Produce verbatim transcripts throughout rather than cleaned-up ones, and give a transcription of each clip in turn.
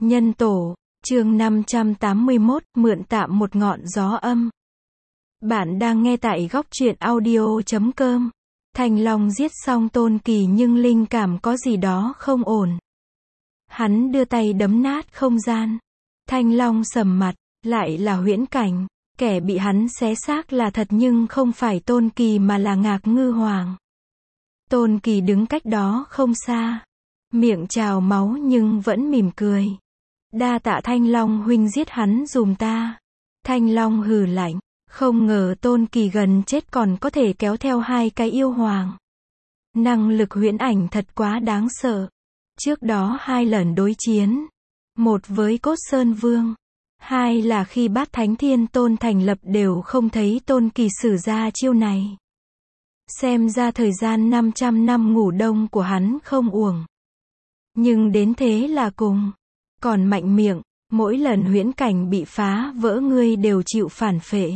Nhân tổ, chương năm trăm tám mươi mốt, mượn tạm một ngọn gió âm. Bạn đang nghe tại góc truyện audio chấm com. Thanh Long giết xong Tôn Kỳ nhưng linh cảm có gì đó không ổn. Hắn đưa tay đấm nát không gian. Thanh Long sầm mặt, lại là Huyễn Cảnh. Kẻ bị hắn xé xác là thật nhưng không phải Tôn Kỳ mà là Ngạc Ngư Hoàng. Tôn Kỳ đứng cách đó không xa. Miệng trào máu nhưng vẫn mỉm cười. Đa tạ Thanh Long huynh giết hắn dùm ta. Thanh Long hừ lạnh. Không ngờ Tôn Kỳ gần chết còn có thể kéo theo hai cái yêu hoàng. Năng lực huyễn ảnh thật quá đáng sợ. Trước đó hai lần đối chiến. Một với Cốt Sơn Vương. Hai là khi Bát Thánh Thiên Tôn thành lập đều không thấy Tôn Kỳ sử ra chiêu này. Xem ra thời gian năm trăm năm ngủ đông của hắn không uổng. Nhưng đến thế là cùng. Còn mạnh miệng, mỗi lần huyễn cảnh bị phá vỡ ngươi đều chịu phản phệ.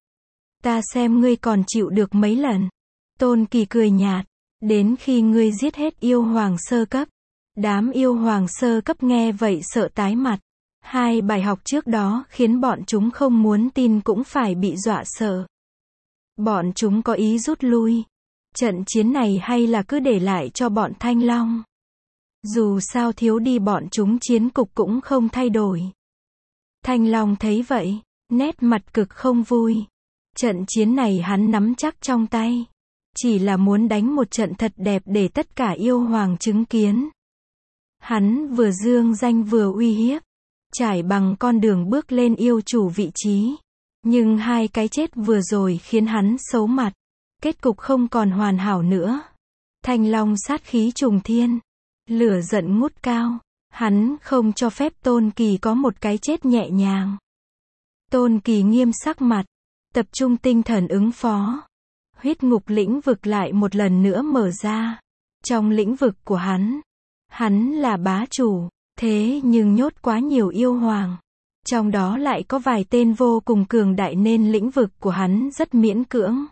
Ta xem ngươi còn chịu được mấy lần. Tôn Kỳ cười nhạt. Đến khi ngươi giết hết yêu hoàng sơ cấp. Đám yêu hoàng sơ cấp nghe vậy sợ tái mặt. Hai bài học trước đó khiến bọn chúng không muốn tin cũng phải bị dọa sợ. Bọn chúng có ý rút lui. Trận chiến này hay là cứ để lại cho bọn Thanh Long. Dù sao thiếu đi bọn chúng chiến cục cũng không thay đổi. Thanh Long thấy vậy, nét mặt cực không vui. Trận chiến này hắn nắm chắc trong tay. Chỉ là muốn đánh một trận thật đẹp để tất cả yêu hoàng chứng kiến. Hắn vừa dương danh vừa uy hiếp. Trải bằng con đường bước lên yêu chủ vị trí. Nhưng hai cái chết vừa rồi khiến hắn xấu mặt. Kết cục không còn hoàn hảo nữa. Thanh Long sát khí trùng thiên. Lửa giận ngút cao. Hắn không cho phép Tôn Kỳ có một cái chết nhẹ nhàng. Tôn Kỳ nghiêm sắc mặt. Tập trung tinh thần ứng phó. Huyết ngục lĩnh vực lại một lần nữa mở ra. Trong lĩnh vực của hắn. Hắn là bá chủ. Thế nhưng nhốt quá nhiều yêu hoàng. Trong đó lại có vài tên vô cùng cường đại nên lĩnh vực của hắn rất miễn cưỡng.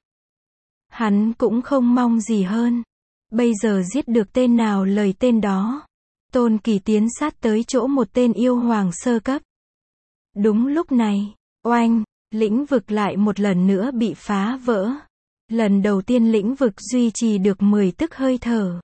Hắn cũng không mong gì hơn. Bây giờ giết được tên nào lời tên đó. Tôn Kỳ tiến sát tới chỗ một tên yêu hoàng sơ cấp. Đúng lúc này, oanh, lĩnh vực lại một lần nữa bị phá vỡ. Lần đầu tiên lĩnh vực duy trì được mười tức hơi thở.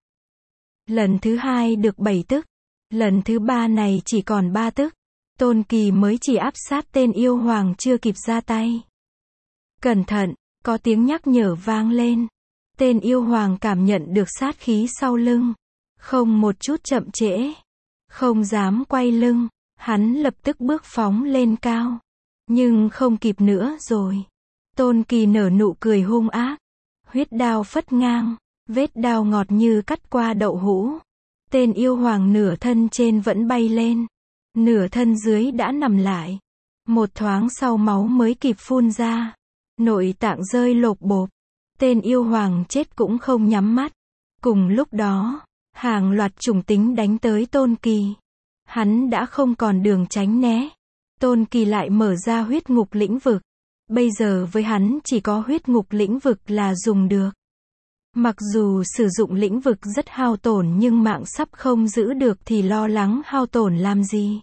Lần thứ hai được bảy tức. Lần thứ ba này chỉ còn ba tức. Tôn Kỳ mới chỉ áp sát tên yêu hoàng chưa kịp ra tay. Cẩn thận, có tiếng nhắc nhở vang lên. Tên yêu hoàng cảm nhận được sát khí sau lưng. Không một chút chậm trễ. Không dám quay lưng. Hắn lập tức bước phóng lên cao. Nhưng không kịp nữa rồi. Tôn Kỳ nở nụ cười hung ác. Huyết đao phất ngang. Vết đao ngọt như cắt qua đậu hũ. Tên yêu hoàng nửa thân trên vẫn bay lên. Nửa thân dưới đã nằm lại. Một thoáng sau máu mới kịp phun ra. Nội tạng rơi lộp bộp. Tên yêu hoàng chết cũng không nhắm mắt. Cùng lúc đó, hàng loạt chủng tính đánh tới Tôn Kỳ. Hắn đã không còn đường tránh né. Tôn Kỳ lại mở ra huyết ngục lĩnh vực. Bây giờ với hắn chỉ có huyết ngục lĩnh vực là dùng được. Mặc dù sử dụng lĩnh vực rất hao tổn nhưng mạng sắp không giữ được thì lo lắng hao tổn làm gì.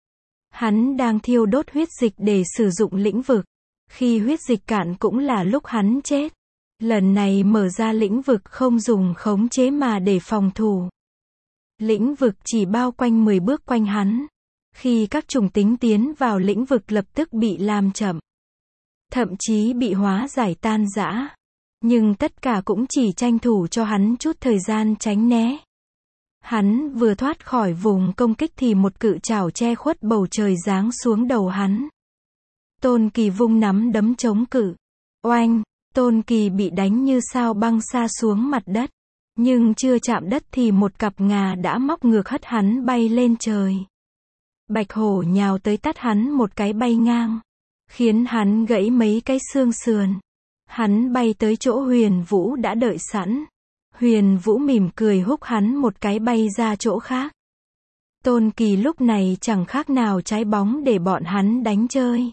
Hắn đang thiêu đốt huyết dịch để sử dụng lĩnh vực. Khi huyết dịch cạn cũng là lúc hắn chết. Lần này mở ra lĩnh vực không dùng khống chế mà để phòng thủ. Lĩnh vực chỉ bao quanh mười bước quanh hắn. Khi các chủng tính tiến vào lĩnh vực lập tức bị làm chậm. Thậm chí bị hóa giải tan rã. Nhưng tất cả cũng chỉ tranh thủ cho hắn chút thời gian tránh né. Hắn vừa thoát khỏi vùng công kích thì một cự trảo che khuất bầu trời giáng xuống đầu hắn. Tôn Kỳ vung nắm đấm chống cự. Oanh, Tôn Kỳ bị đánh như sao băng sa xuống mặt đất. Nhưng chưa chạm đất thì một cặp ngà đã móc ngược hất hắn bay lên trời. Bạch hổ nhào tới tát hắn một cái bay ngang. Khiến hắn gãy mấy cái xương sườn. Hắn bay tới chỗ Huyền Vũ đã đợi sẵn. Huyền Vũ mỉm cười húc hắn một cái bay ra chỗ khác. Tôn Kỳ lúc này chẳng khác nào trái bóng để bọn hắn đánh chơi.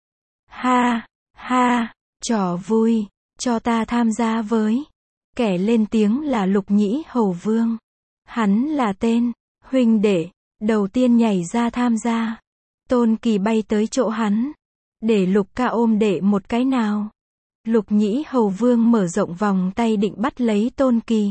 Ha, ha, trò vui, cho ta tham gia với. Kẻ lên tiếng là Lục Nhĩ Hầu Vương. Hắn là tên huynh đệ đầu tiên nhảy ra tham gia. Tôn Kỳ bay tới chỗ hắn. Để Lục ca ôm đệ một cái nào. Lục Nhĩ Hầu Vương mở rộng vòng tay định bắt lấy Tôn Kỳ.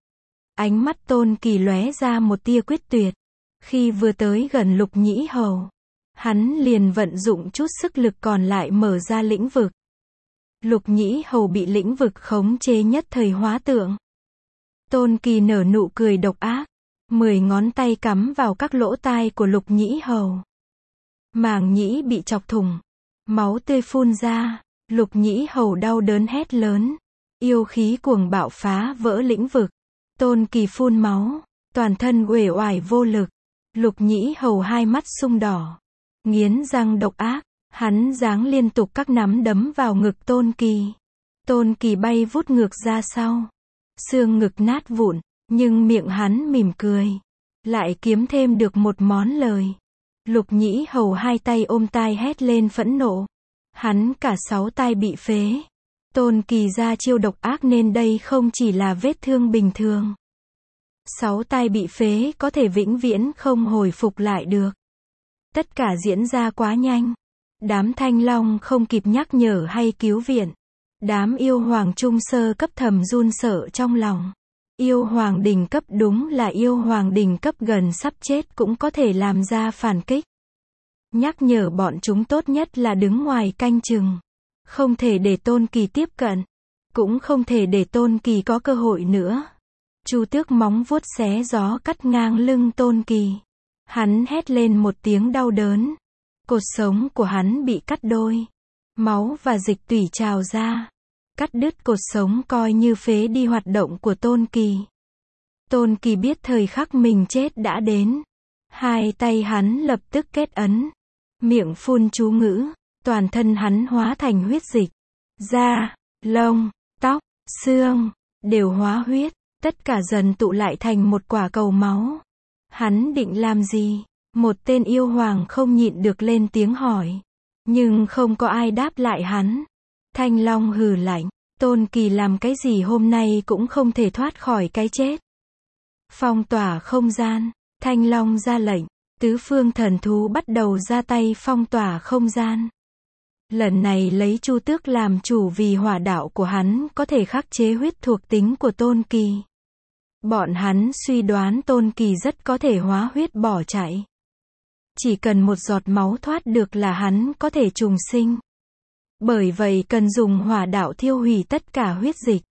Ánh mắt Tôn Kỳ lóe ra một tia quyết tuyệt. Khi vừa tới gần Lục Nhĩ Hầu, hắn liền vận dụng chút sức lực còn lại mở ra lĩnh vực. Lục Nhĩ Hầu bị lĩnh vực khống chế nhất thời hóa tượng. Tôn Kỳ nở nụ cười độc ác, mười ngón tay cắm vào các lỗ tai của Lục Nhĩ Hầu. Màng nhĩ bị chọc thủng, máu tươi phun ra, Lục Nhĩ Hầu đau đớn hét lớn. Yêu khí cuồng bạo phá vỡ lĩnh vực. Tôn Kỳ phun máu, toàn thân uể oải vô lực. Lục Nhĩ Hầu hai mắt sung đỏ, nghiến răng độc ác, hắn giáng liên tục các nắm đấm vào ngực Tôn Kỳ. Tôn Kỳ bay vút ngược ra sau, xương ngực nát vụn, nhưng miệng hắn mỉm cười, lại kiếm thêm được một món lời. Lục Nhĩ Hầu hai tay ôm tai hét lên phẫn nộ, hắn cả sáu tai bị phế. Tôn Kỳ ra chiêu độc ác nên đây không chỉ là vết thương bình thường. Sáu tai bị phế có thể vĩnh viễn không hồi phục lại được. Tất cả diễn ra quá nhanh. Đám Thanh Long không kịp nhắc nhở hay cứu viện. Đám yêu hoàng trung sơ cấp thầm run sợ trong lòng. Yêu hoàng đỉnh cấp đúng là yêu hoàng đỉnh cấp gần sắp chết cũng có thể làm ra phản kích. Nhắc nhở bọn chúng tốt nhất là đứng ngoài canh chừng. Không thể để Tôn Kỳ tiếp cận. Cũng không thể để Tôn Kỳ có cơ hội nữa. Chu Tước móng vuốt xé gió cắt ngang lưng Tôn Kỳ. Hắn hét lên một tiếng đau đớn. Cột sống của hắn bị cắt đôi. Máu và dịch tủy trào ra. Cắt đứt cột sống coi như phế đi hoạt động của Tôn Kỳ. Tôn Kỳ biết thời khắc mình chết đã đến. Hai tay hắn lập tức kết ấn. Miệng phun chú ngữ. Toàn thân hắn hóa thành huyết dịch. Da, lông, tóc, xương, đều hóa huyết. Tất cả dần tụ lại thành một quả cầu máu. Hắn định làm gì? Một tên yêu hoàng không nhịn được lên tiếng hỏi. Nhưng không có ai đáp lại hắn. Thanh Long hừ lạnh. Tôn Kỳ làm cái gì hôm nay cũng không thể thoát khỏi cái chết. Phong tỏa không gian. Thanh Long ra lệnh. Tứ phương thần thú bắt đầu ra tay phong tỏa không gian. Lần này lấy Chu Tước làm chủ vì hỏa đạo của hắn có thể khắc chế huyết thuộc tính của Tôn Kỳ. Bọn hắn suy đoán Tôn Kỳ rất có thể hóa huyết bỏ chạy. Chỉ cần một giọt máu thoát được là hắn có thể trùng sinh. Bởi vậy cần dùng hỏa đạo thiêu hủy tất cả huyết dịch.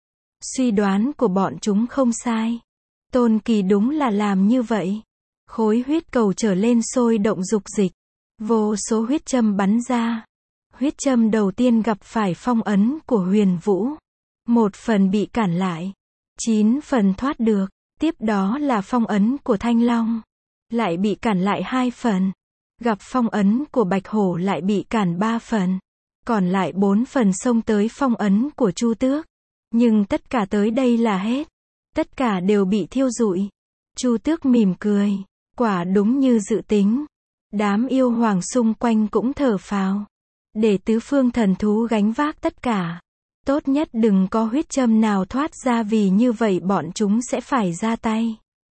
Suy đoán của bọn chúng không sai. Tôn Kỳ đúng là làm như vậy. Khối huyết cầu trở lên sôi động dục dịch. Vô số huyết châm bắn ra. Huyết châm đầu tiên gặp phải phong ấn của Huyền Vũ. Một phần bị cản lại. Chín phần thoát được. Tiếp đó là phong ấn của Thanh Long. Lại bị cản lại hai phần. Gặp phong ấn của Bạch Hổ lại bị cản ba phần. Còn lại bốn phần xông tới phong ấn của Chu Tước. Nhưng tất cả tới đây là hết. Tất cả đều bị thiêu rụi. Chu Tước mỉm cười. Quả đúng như dự tính. Đám yêu hoàng xung quanh cũng thở phào. Để tứ phương thần thú gánh vác tất cả. Tốt nhất đừng có huyết châm nào thoát ra vì như vậy bọn chúng sẽ phải ra tay.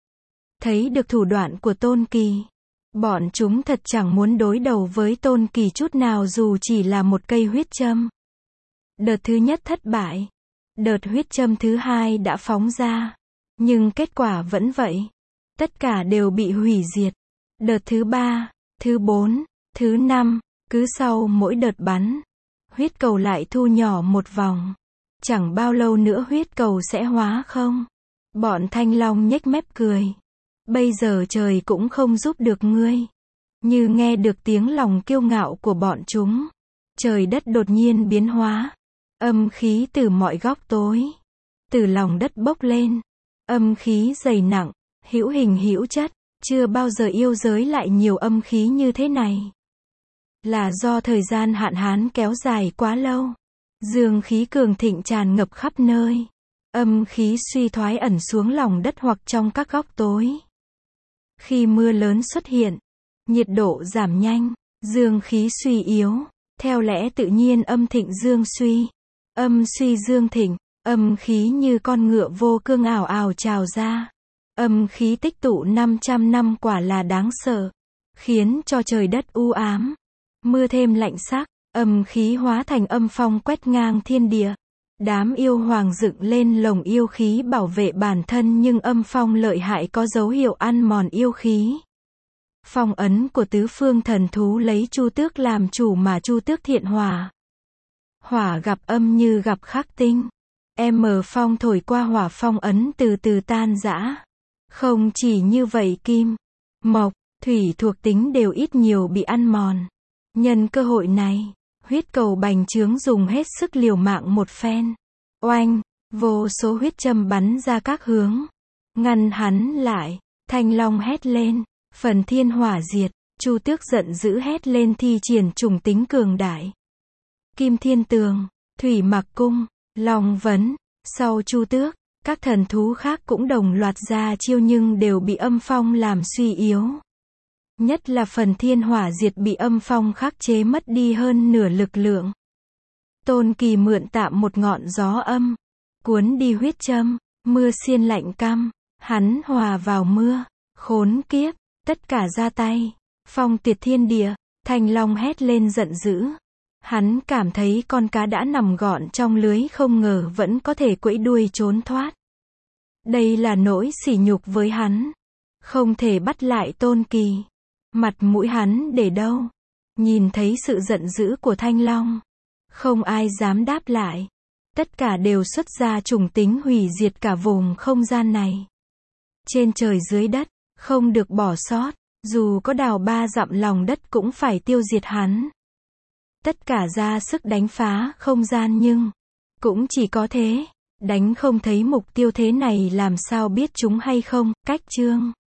Thấy được thủ đoạn của Tôn Kỳ. Bọn chúng thật chẳng muốn đối đầu với Tôn Kỳ chút nào dù chỉ là một cây huyết châm. Đợt thứ nhất thất bại. Đợt huyết châm thứ hai đã phóng ra. Nhưng kết quả vẫn vậy. Tất cả đều bị hủy diệt. Đợt thứ ba, thứ bốn, thứ năm, cứ sau mỗi đợt bắn. Huyết cầu lại thu nhỏ một vòng. Chẳng bao lâu nữa huyết cầu sẽ hóa không? Bọn Thanh Long nhếch mép cười. Bây giờ trời cũng không giúp được ngươi. Như nghe được tiếng lòng kiêu ngạo của bọn chúng. Trời đất đột nhiên biến hóa. Âm khí từ mọi góc tối. Từ lòng đất bốc lên. Âm khí dày nặng, hữu hình hữu chất. Chưa bao giờ yêu giới lại nhiều âm khí như thế này. Là do thời gian hạn hán kéo dài quá lâu. Dương khí cường thịnh tràn ngập khắp nơi. Âm khí suy thoái ẩn xuống lòng đất hoặc trong các góc tối. Khi mưa lớn xuất hiện, nhiệt độ giảm nhanh, dương khí suy yếu. Theo lẽ tự nhiên âm thịnh dương suy. Âm suy dương thịnh, âm khí như con ngựa vô cương ảo ảo trào ra. Âm khí tích tụ năm trăm năm quả là đáng sợ, khiến cho trời đất u ám, mưa thêm lạnh sắc, âm khí hóa thành âm phong quét ngang thiên địa. Đám yêu hoàng dựng lên lồng yêu khí bảo vệ bản thân nhưng âm phong lợi hại có dấu hiệu ăn mòn yêu khí. Phong ấn của tứ phương thần thú lấy Chu Tước làm chủ mà Chu Tước thiện hỏa. Hỏa gặp âm như gặp khắc tinh. M phong thổi qua hỏa phong ấn từ từ tan rã. Không chỉ như vậy kim, mộc, thủy thuộc tính đều ít nhiều bị ăn mòn. Nhân cơ hội này, huyết cầu bành trướng dùng hết sức liều mạng một phen. Oanh, vô số huyết châm bắn ra các hướng. Ngăn hắn lại, Thanh Long hét lên, phần thiên hỏa diệt, Chu Tước giận dữ hét lên thi triển trùng tính cường đại. Kim Thiên Tường, Thủy Mặc Cung, Long Vấn, sau Chu Tước, các thần thú khác cũng đồng loạt ra chiêu nhưng đều bị âm phong làm suy yếu. Nhất là phần thiên hỏa diệt bị âm phong khắc chế mất đi hơn nửa lực lượng. Tôn Kỳ mượn tạm một ngọn gió âm, cuốn đi huyết châm, mưa xiên lạnh căm, hắn hòa vào mưa, khốn kiếp, tất cả ra tay, phong tuyệt thiên địa, Thanh Long hét lên giận dữ. Hắn cảm thấy con cá đã nằm gọn trong lưới không ngờ vẫn có thể quẫy đuôi trốn thoát. Đây là nỗi sỉ nhục với hắn. Không thể bắt lại Tôn Kỳ. Mặt mũi hắn để đâu? Nhìn thấy sự giận dữ của Thanh Long. Không ai dám đáp lại. Tất cả đều xuất ra trùng tính hủy diệt cả vùng không gian này. Trên trời dưới đất, không được bỏ sót. Dù có đào ba dặm lòng đất cũng phải tiêu diệt hắn. Tất cả ra sức đánh phá không gian nhưng cũng chỉ có thế. Đánh không thấy mục tiêu thế này làm sao biết chúng hay không. Cách chương